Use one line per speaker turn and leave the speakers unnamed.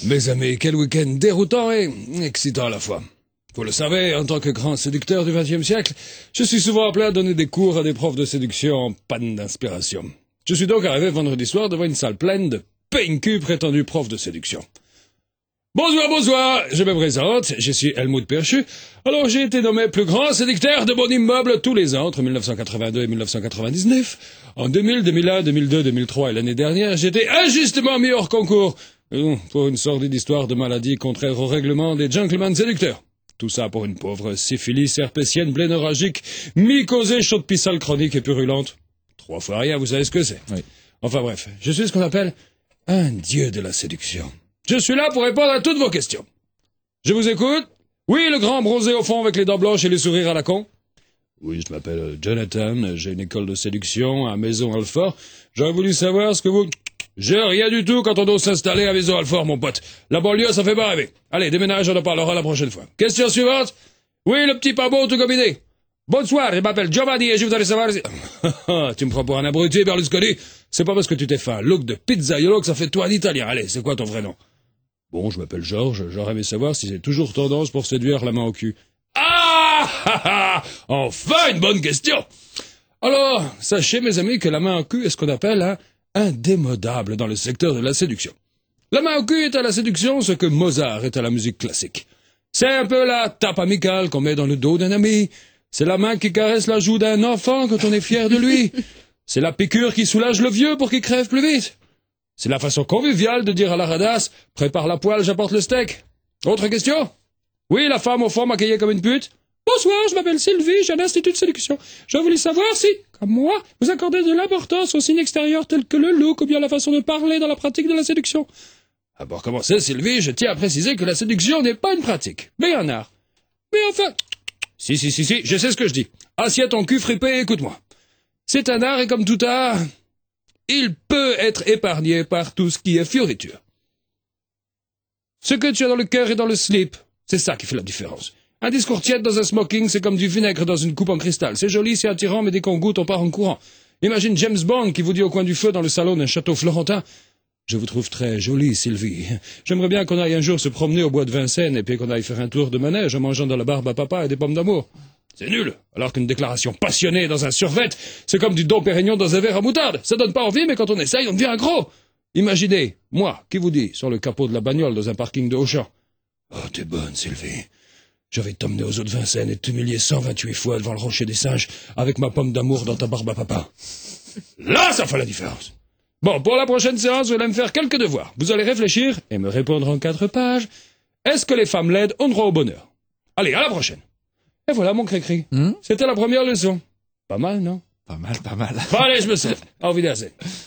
Mes amis, quel week-end déroutant et excitant à la fois. Vous le savez, en tant que grand séducteur du XXe siècle, je suis souvent appelé à donner des cours à des profs de séduction en panne d'inspiration. Je suis donc arrivé vendredi soir devant une salle pleine de PNQ prétendus profs de séduction. Bonsoir, je me présente, je suis Helmut Perchu. Alors j'ai été nommé plus grand séducteur de mon immeuble tous les ans entre 1982 et 1999. En 2000, 2001, 2002, 2003 et l'année dernière, j'étais injustement mis hors concours pour une sordide histoire de maladie contraire au règlement des gentlemen séducteurs. Tout ça pour une pauvre syphilis herpétienne blénorragique, mycosée chaude pissale chronique et purulente. 3 fois rien, vous savez ce que c'est. Oui. Enfin bref, je suis ce qu'on appelle un dieu de la séduction. Je suis là pour répondre à toutes vos questions. Je vous écoute. Oui, le grand bronzé au fond avec les dents blanches et les sourires à la con. Oui, je m'appelle Jonathan, j'ai une école de séduction à Maison-Alfort. J'aurais voulu savoir ce que vous... J'ai rien du tout quand on doit s'installer à Maison-Alfort, mon pote. La banlieue, ça fait pas rêver. Allez, déménage, on en parlera la prochaine fois. Question suivante. Oui, le petit pabot tout combiné. Bonsoir, je m'appelle Giovanni et je voudrais savoir si... Tu me prends pour un abruti, Berlusconi? C'est pas parce que tu t'es fait un look de pizzaiolo que ça fait toi un italien. Allez, c'est quoi ton vrai nom? Bon, je m'appelle Georges, j'aurais aimé savoir si c'est toujours tendance pour séduire la main au cul. Ah enfin une bonne question. Alors, sachez mes amis que la main au cul est ce qu'on appelle un indémodable dans le secteur de la séduction. La main au cul est à la séduction ce que Mozart est à la musique classique. C'est un peu la tape amicale qu'on met dans le dos d'un ami. C'est la main qui caresse la joue d'un enfant quand on est fier de lui. C'est la piqûre qui soulage le vieux pour qu'il crève plus vite. C'est la façon conviviale de dire à la radasse « Prépare la poêle, j'apporte le steak ». Autre question? Oui, la femme au fond maquillée comme une pute? Bonsoir, je m'appelle Sylvie, j'ai un institut de séduction. J'aurais voulu savoir si, comme moi, vous accordez de l'importance aux signes extérieurs tels que le look ou bien la façon de parler dans la pratique de la séduction. Ah, pour commencer, Sylvie, je tiens à préciser que la séduction n'est pas une pratique, mais un art. Mais enfin... Si, je sais ce que je dis. Assieds ton cul fripé et écoute-moi. C'est un art et comme tout art... il peut être épargné par tout ce qui est fioriture. Ce que tu as dans le cœur et dans le slip, c'est ça qui fait la différence. Un discours tiède dans un smoking, c'est comme du vinaigre dans une coupe en cristal. C'est joli, c'est attirant, mais dès qu'on goûte, on part en courant. Imagine James Bond qui vous dit au coin du feu dans le salon d'un château florentin « Je vous trouve très jolie, Sylvie. J'aimerais bien qu'on aille un jour se promener au bois de Vincennes et puis qu'on aille faire un tour de manège en mangeant de la barbe à papa et des pommes d'amour. » C'est nul. Alors qu'une déclaration passionnée dans un survêt, c'est comme du Dom Pérignon dans un verre à moutarde. Ça donne pas envie, mais quand on essaye, on devient un gros. Imaginez, moi, qui vous dit, sur le capot de la bagnole dans un parking de Auchan. Oh, t'es bonne, Sylvie. Je vais t'emmener aux eaux de Vincennes et t'humilier 128 fois devant le rocher des singes avec ma pomme d'amour dans ta barbe à papa. Là, ça fait la différence. Bon, pour la prochaine séance, vous allez me faire quelques devoirs. Vous allez réfléchir et me répondre en 4 pages. Est-ce que les femmes laides ont droit au bonheur? Allez, à la prochaine. Et voilà mon cri-cri. C'était la première leçon. Pas mal, non?
Pas mal.
Bon, allez, je me sers. Auf Wiedersehen.